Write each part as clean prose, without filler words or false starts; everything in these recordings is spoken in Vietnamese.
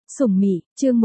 Sủng Mị, chương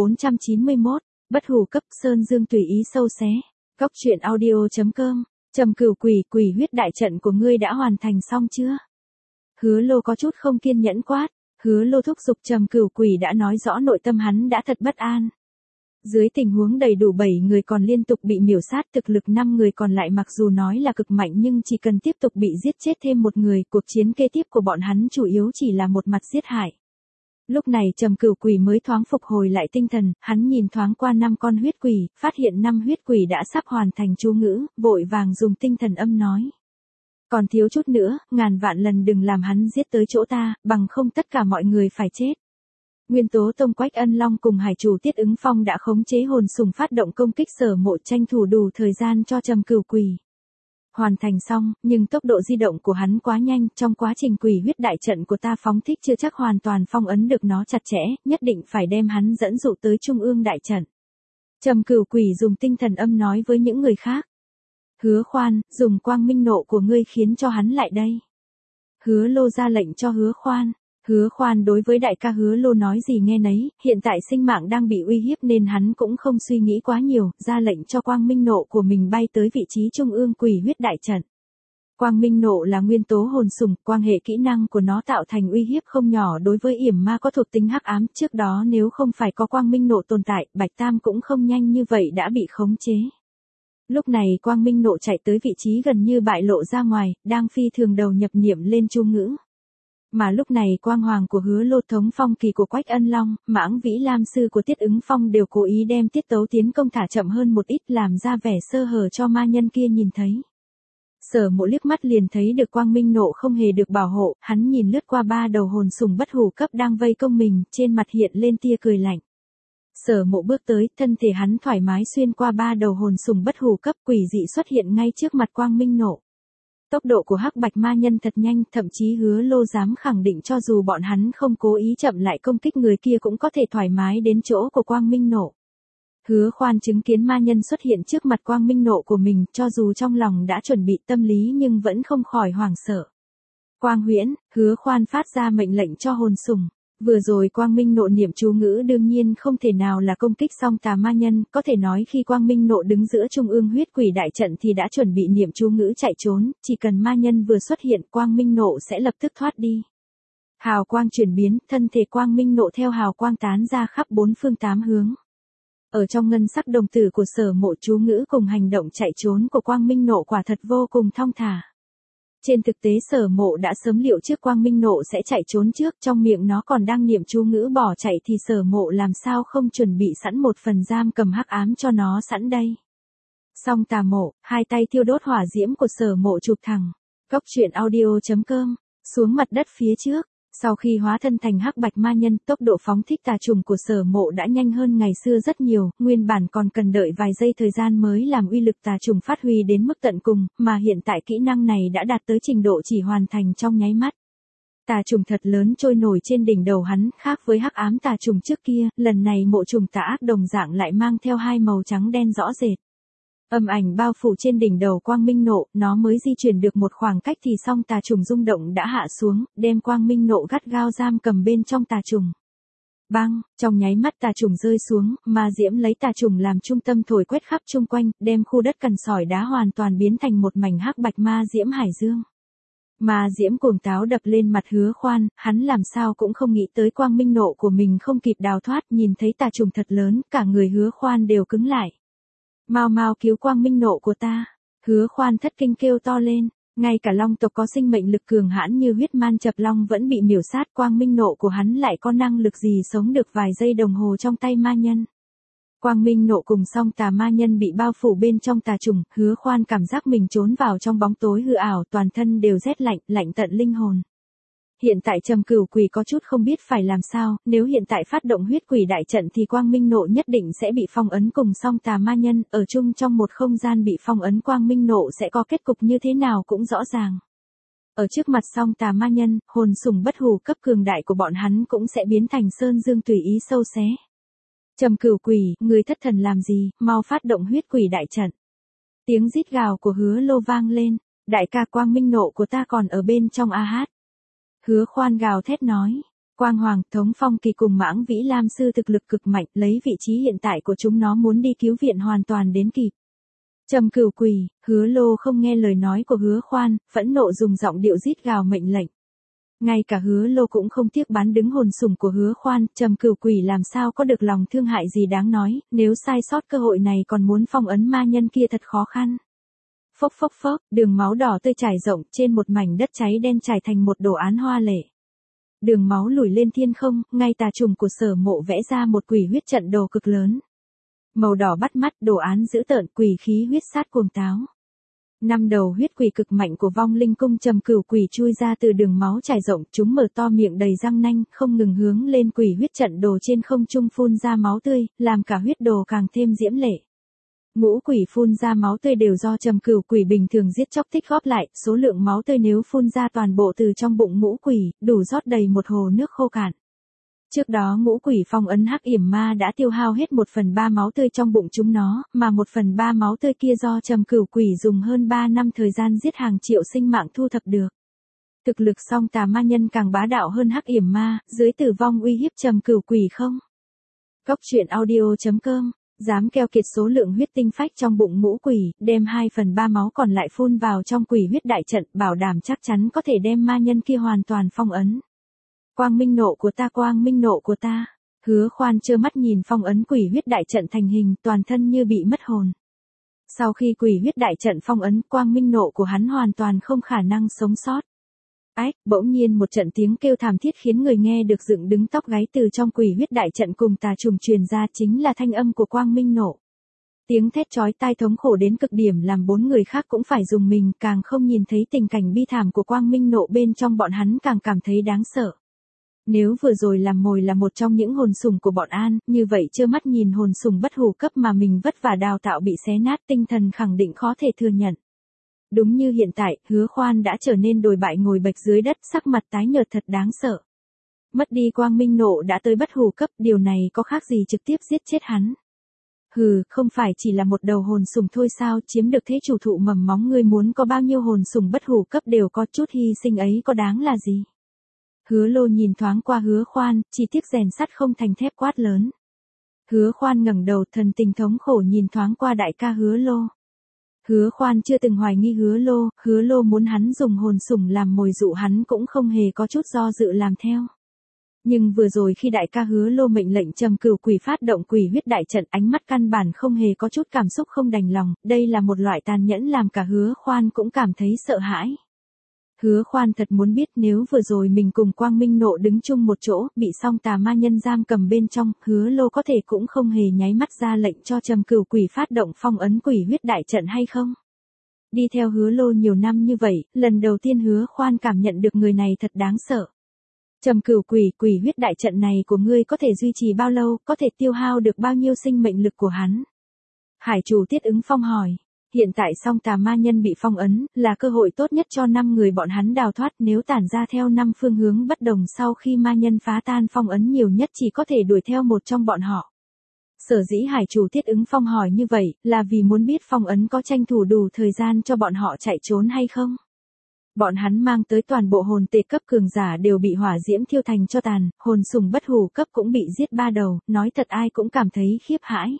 1491, bất hủ cấp Sơn Dương tùy ý sâu xé. Góc truyện audio.com. Trầm Cửu Quỷ, quỷ huyết đại trận của ngươi đã hoàn thành xong chưa? Hứa Lô có chút không kiên nhẫn quát. Hứa Lô thúc giục Trầm Cửu Quỷ đã nói rõ nội tâm hắn đã thật bất an. Dưới tình huống đầy đủ 7 người còn liên tục bị miểu sát, thực lực 5 người còn lại mặc dù nói là cực mạnh nhưng chỉ cần tiếp tục bị giết chết thêm một người, cuộc chiến kế tiếp của bọn hắn chủ yếu chỉ là một mặt giết hại. Lúc này Trầm Cửu Quỷ mới thoáng phục hồi lại tinh thần, hắn nhìn thoáng qua 5 con huyết quỷ, phát hiện 5 huyết quỷ đã sắp hoàn thành chú ngữ, vội vàng dùng tinh thần âm nói. Còn thiếu chút nữa, ngàn vạn lần đừng làm hắn giết tới chỗ ta, bằng không tất cả mọi người phải chết. Nguyên Tố Tông Quách Ân Long cùng Hải Chủ Tiết Ứng Phong đã khống chế hồn sùng phát động công kích Sở Mộ, tranh thủ đủ thời gian cho Trầm Cửu Quỷ. Hoàn thành xong, nhưng tốc độ di động của hắn quá nhanh, trong quá trình quỷ huyết đại trận của ta phóng thích chưa chắc hoàn toàn phong ấn được nó chặt chẽ, nhất định phải đem hắn dẫn dụ tới trung ương đại trận. Trầm Cửu Quỷ dùng tinh thần âm nói với những người khác. Hứa Khoan, dùng quang minh nộ của ngươi khiến cho hắn lại đây. Hứa Lô ra lệnh cho Hứa Khoan. Hứa Khoan đối với đại ca Hứa Lô nói gì nghe nấy, hiện tại sinh mạng đang bị uy hiếp nên hắn cũng không suy nghĩ quá nhiều, ra lệnh cho quang minh nộ của mình bay tới vị trí trung ương quỷ huyết đại trận. Quang minh nộ là nguyên tố hồn sùng, quang hệ kỹ năng của nó tạo thành uy hiếp không nhỏ đối với yểm ma có thuộc tính hắc ám, trước đó nếu không phải có quang minh nộ tồn tại, Bạch Tam cũng không nhanh như vậy đã bị khống chế. Lúc này quang minh nộ chạy tới vị trí gần như bại lộ ra ngoài, đang phi thường đầu nhập niệm lên chú ngữ. Mà lúc này quang hoàng của Hứa Lô, thống phong kỳ của Quách Ân Long, mãng vĩ lam sư của Tiết Ứng Phong đều cố ý đem tiết tấu tiến công thả chậm hơn một ít, làm ra vẻ sơ hở cho ma nhân kia nhìn thấy. Sở Mộ liếc mắt liền thấy được quang minh nộ không hề được bảo hộ, hắn nhìn lướt qua 3 đầu hồn sùng bất hủ cấp đang vây công mình, trên mặt hiện lên tia cười lạnh. Sở Mộ bước tới, thân thể hắn thoải mái xuyên qua 3 đầu hồn sùng bất hủ cấp, quỷ dị xuất hiện ngay trước mặt quang minh nộ. Tốc độ của hắc bạch ma nhân thật nhanh, thậm chí Hứa Lô dám khẳng định cho dù bọn hắn không cố ý chậm lại công kích người kia cũng có thể thoải mái đến chỗ của quang minh nộ. Hứa Khoan chứng kiến ma nhân xuất hiện trước mặt quang minh nộ của mình, cho dù trong lòng đã chuẩn bị tâm lý nhưng vẫn không khỏi hoảng sợ. Quang huyễn, Hứa Khoan phát ra mệnh lệnh cho hồn sùng. Vừa rồi quang minh nộ niệm chú ngữ đương nhiên không thể nào là công kích song tà ma nhân, có thể nói khi quang minh nộ đứng giữa trung ương huyết quỷ đại trận thì đã chuẩn bị niệm chú ngữ chạy trốn, chỉ cần ma nhân vừa xuất hiện quang minh nộ sẽ lập tức thoát đi. Hào quang chuyển biến, thân thể quang minh nộ theo hào quang tán ra khắp 4 phương 8 hướng. Ở trong ngân sắc đồng tử của Sở Mộ, chú ngữ cùng hành động chạy trốn của quang minh nộ quả thật vô cùng thong thả. Trên thực tế Sở Mộ đã sớm liệu trước quang minh nộ sẽ chạy trốn trước, trong miệng nó còn đang niệm chú ngữ bỏ chạy thì Sở Mộ làm sao không chuẩn bị sẵn một phần giam cầm hắc ám cho nó sẵn đây. Song tà mộ, hai tay thiêu đốt hỏa diễm của Sở Mộ chụp thẳng. Góc truyện audio.com, xuống mặt đất phía trước. Sau khi hóa thân thành hắc bạch ma nhân, tốc độ phóng thích tà trùng của Sở Mộ đã nhanh hơn ngày xưa rất nhiều, nguyên bản còn cần đợi vài giây thời gian mới làm uy lực tà trùng phát huy đến mức tận cùng, mà hiện tại kỹ năng này đã đạt tới trình độ chỉ hoàn thành trong nháy mắt. Tà trùng thật lớn trôi nổi trên đỉnh đầu hắn, khác với hắc ám tà trùng trước kia, lần này mộ trùng tà ác đồng dạng lại mang theo 2 màu trắng đen rõ rệt. Âm ảnh bao phủ trên đỉnh đầu quang minh nộ, nó mới di chuyển được một khoảng cách thì song tà trùng rung động đã hạ xuống, đem quang minh nộ gắt gao giam cầm bên trong tà trùng. Bang, trong nháy mắt tà trùng rơi xuống, ma diễm lấy tà trùng làm trung tâm thổi quét khắp chung quanh, đem khu đất cằn sỏi đá hoàn toàn biến thành một mảnh hắc bạch ma diễm hải dương. Ma diễm cuồng táo đập lên mặt Hứa Khoan, hắn làm sao cũng không nghĩ tới quang minh nộ của mình không kịp đào thoát, nhìn thấy tà trùng thật lớn, cả người Hứa Khoan đều cứng lại. Mau mau cứu quang minh nộ của ta. Hứa Khoan thất kinh kêu to lên. Ngay cả long tộc có sinh mệnh lực cường hãn như huyết man chập long vẫn bị miểu sát, quang minh nộ của hắn lại có năng lực gì sống được vài giây đồng hồ trong tay ma nhân. Quang minh nộ cùng song tà ma nhân bị bao phủ bên trong tà trùng, Hứa Khoan cảm giác mình trốn vào trong bóng tối hư ảo, toàn thân đều rét lạnh, lạnh tận linh hồn. Hiện tại Trầm Cửu Quỷ có chút không biết phải làm sao, nếu hiện tại phát động huyết quỷ đại trận thì quang minh nộ nhất định sẽ bị phong ấn cùng song tà ma nhân, ở chung trong một không gian bị phong ấn quang minh nộ sẽ có kết cục như thế nào cũng rõ ràng. Ở trước mặt song tà ma nhân, hồn sùng bất hủ cấp cường đại của bọn hắn cũng sẽ biến thành sơn dương tùy ý sâu xé. Trầm Cửu Quỷ, người thất thần làm gì, mau phát động huyết quỷ đại trận. Tiếng rít gào của Hứa Lô vang lên, đại ca quang minh nộ của ta còn ở bên trong a hát. Hứa Khoan gào thét nói, Quang Hoàng, Thống Phong Kỳ cùng Mãng Vĩ Lam Sư thực lực cực mạnh, lấy vị trí hiện tại của chúng nó muốn đi cứu viện hoàn toàn đến kịp. Trầm Cửu Quỷ, Hứa Lô không nghe lời nói của Hứa Khoan, phẫn nộ dùng giọng điệu rít gào mệnh lệnh. Ngay cả Hứa Lô cũng không tiếc bán đứng hồn sủng của Hứa Khoan, Trầm Cửu Quỷ làm sao có được lòng thương hại gì đáng nói, nếu sai sót cơ hội này còn muốn phong ấn ma nhân kia thật khó khăn. Phốc phốc phốc, đường máu đỏ tươi trải rộng trên một mảnh đất cháy đen trải thành một đồ án hoa lệ. Đường máu lùi lên thiên không, ngay tà trùng của Sở Mộ vẽ ra một quỷ huyết trận đồ cực lớn. Màu đỏ bắt mắt, đồ án dữ tợn, quỷ khí huyết sát cuồng táo. 5 đầu huyết quỷ cực mạnh của vong linh cung Trầm Cửu Quỷ chui ra từ đường máu trải rộng, chúng mở to miệng đầy răng nanh, không ngừng hướng lên quỷ huyết trận đồ trên không trung phun ra máu tươi, làm cả huyết đồ càng thêm diễm lệ. Ngũ quỷ phun ra máu tươi đều do Trầm Cửu Quỷ bình thường giết chóc tích góp lại, số lượng máu tươi nếu phun ra toàn bộ từ trong bụng ngũ quỷ, đủ rót đầy một hồ nước khô cạn. Trước đó ngũ quỷ phong ấn hắc yểm ma đã tiêu hao hết 1/3 máu tươi trong bụng chúng nó, mà 1/3 máu tươi kia do Trầm Cửu Quỷ dùng hơn 3 năm thời gian giết hàng triệu sinh mạng thu thập được. Thực lực song tà ma nhân càng bá đạo hơn hắc yểm ma, dưới tử vong uy hiếp Trầm Cửu Quỷ không. Cóc truyện audio.com, dám keo kiệt số lượng huyết tinh phách trong bụng ngũ quỷ, đem 2/3 máu còn lại phun vào trong quỷ huyết đại trận, bảo đảm chắc chắn có thể đem ma nhân kia hoàn toàn phong ấn. Quang minh nộ của ta, quang minh nộ của ta. Hứa Khoan trơ mắt nhìn phong ấn quỷ huyết đại trận thành hình, toàn thân như bị mất hồn. Sau khi quỷ huyết đại trận phong ấn, quang minh nộ của hắn hoàn toàn không khả năng sống sót. Ách, bỗng nhiên một trận tiếng kêu thảm thiết khiến người nghe được dựng đứng tóc gáy từ trong quỷ huyết đại trận cùng tà trùng truyền ra, chính là thanh âm của quang minh nộ. Tiếng thét chói tai thống khổ đến cực điểm làm 4 người khác cũng phải dùng mình, càng không nhìn thấy tình cảnh bi thảm của quang minh nộ bên trong bọn hắn càng cảm thấy đáng sợ. Nếu vừa rồi làm mồi là một trong những hồn sủng của bọn An, như vậy trơ mắt nhìn hồn sủng bất hủ cấp mà mình vất vả đào tạo bị xé nát, tinh thần khẳng định khó thể thừa nhận. Đúng như hiện tại, Hứa Khoan đã trở nên đồi bại ngồi bệt dưới đất, sắc mặt tái nhợt thật đáng sợ. Mất đi quang minh nộ đã tới bất hủ cấp, điều này có khác gì trực tiếp giết chết hắn. Hừ, không phải chỉ là một đầu hồn sủng thôi sao, chiếm được thế chủ thụ mầm móng, ngươi muốn có bao nhiêu hồn sủng bất hủ cấp đều có, chút hy sinh ấy có đáng là gì. Hứa Lô nhìn thoáng qua Hứa Khoan, chỉ tiếc rèn sắt không thành thép, quát lớn. Hứa Khoan ngẩng đầu, thần tình thống khổ nhìn thoáng qua đại ca Hứa Lô. Hứa Khoan chưa từng hoài nghi Hứa Lô muốn hắn dùng hồn sủng làm mồi dụ hắn cũng không hề có chút do dự làm theo. Nhưng vừa rồi khi đại ca Hứa Lô mệnh lệnh Trầm Cửu Quỷ phát động quỷ huyết đại trận, ánh mắt căn bản không hề có chút cảm xúc không đành lòng, đây là một loại tàn nhẫn làm cả Hứa Khoan cũng cảm thấy sợ hãi. Hứa Khoan thật muốn biết nếu vừa rồi mình cùng quang minh nộ đứng chung một chỗ, bị song tà ma nhân giam cầm bên trong, Hứa Lô có thể cũng không hề nháy mắt ra lệnh cho Trầm Cửu Quỷ phát động phong ấn quỷ huyết đại trận hay không. Đi theo Hứa Lô nhiều năm như vậy, lần đầu tiên Hứa Khoan cảm nhận được người này thật đáng sợ. Trầm Cửu Quỷ, quỷ huyết đại trận này của ngươi có thể duy trì bao lâu, có thể tiêu hao được bao nhiêu sinh mệnh lực của hắn? Hải chủ Tiết Ứng Phong hỏi. Hiện tại song tà ma nhân bị phong ấn, là cơ hội tốt nhất cho 5 người bọn hắn đào thoát, nếu tản ra theo 5 phương hướng bất đồng sau khi ma nhân phá tan phong ấn nhiều nhất chỉ có thể đuổi theo một trong bọn họ. Sở dĩ Hải chủ Tiết Ứng Phong hỏi như vậy, là vì muốn biết phong ấn có tranh thủ đủ thời gian cho bọn họ chạy trốn hay không. Bọn hắn mang tới toàn bộ hồn tệ cấp cường giả đều bị hỏa diễm thiêu thành cho tàn, hồn sủng bất hủ cấp cũng bị giết 3 đầu, nói thật ai cũng cảm thấy khiếp hãi.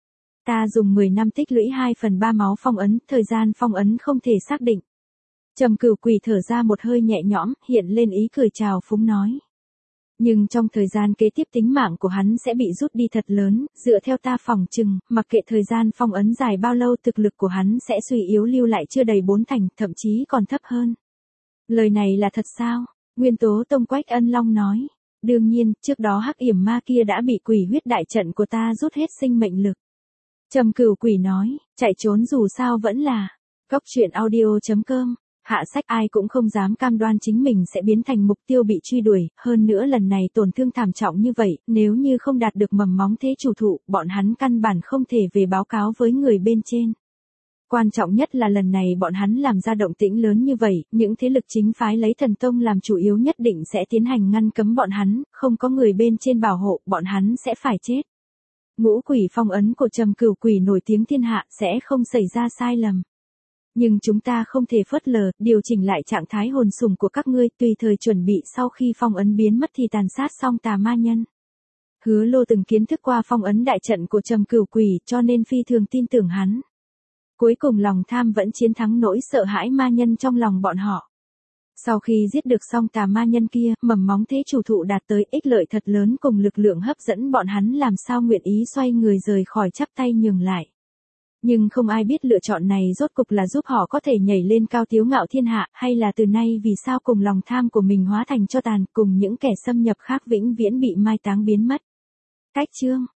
Ta dùng 10 năm tích lũy 2/3 máu phong ấn, thời gian phong ấn không thể xác định. Trầm Cửu Quỷ thở ra một hơi nhẹ nhõm, hiện lên ý cười trào phúng nói. Nhưng trong thời gian kế tiếp tính mạng của hắn sẽ bị rút đi thật lớn, dựa theo ta phỏng chừng, mặc kệ thời gian phong ấn dài bao lâu thực lực của hắn sẽ suy yếu lưu lại chưa đầy 4 thành, thậm chí còn thấp hơn. Lời này là thật sao? Nguyên Tố Tông Quách Ân Long nói. Đương nhiên, trước đó hắc yểm ma kia đã bị quỷ huyết đại trận của ta rút hết sinh mệnh lực. Trầm Cửu Quỷ nói, chạy trốn dù sao vẫn là. Cóc truyện audio.com, hạ sách ai cũng không dám cam đoan chính mình sẽ biến thành mục tiêu bị truy đuổi, hơn nữa lần này tổn thương thảm trọng như vậy, nếu như không đạt được mầm móng thế chủ thụ, bọn hắn căn bản không thể về báo cáo với người bên trên. Quan trọng nhất là lần này bọn hắn làm ra động tĩnh lớn như vậy, những thế lực chính phái lấy thần tông làm chủ yếu nhất định sẽ tiến hành ngăn cấm bọn hắn, không có người bên trên bảo hộ, bọn hắn sẽ phải chết. Ngũ quỷ phong ấn của Trầm Cửu Quỷ nổi tiếng thiên hạ sẽ không xảy ra sai lầm. Nhưng chúng ta không thể phớt lờ, điều chỉnh lại trạng thái hồn sùng của các ngươi, tùy thời chuẩn bị sau khi phong ấn biến mất thì tàn sát xong tà ma nhân. Hứa Lô từng kiến thức qua phong ấn đại trận của Trầm Cửu Quỷ, cho nên phi thường tin tưởng hắn. Cuối cùng lòng tham vẫn chiến thắng nỗi sợ hãi ma nhân trong lòng bọn họ. Sau khi giết được xong tà ma nhân kia, mầm móng thế chủ thụ đạt tới ích lợi thật lớn cùng lực lượng hấp dẫn bọn hắn làm sao nguyện ý xoay người rời khỏi chắp tay nhường lại. Nhưng không ai biết lựa chọn này rốt cục là giúp họ có thể nhảy lên cao tiếu ngạo thiên hạ, hay là từ nay vì sao cùng lòng tham của mình hóa thành tro tàn, cùng những kẻ xâm nhập khác vĩnh viễn bị mai táng biến mất. Cách chương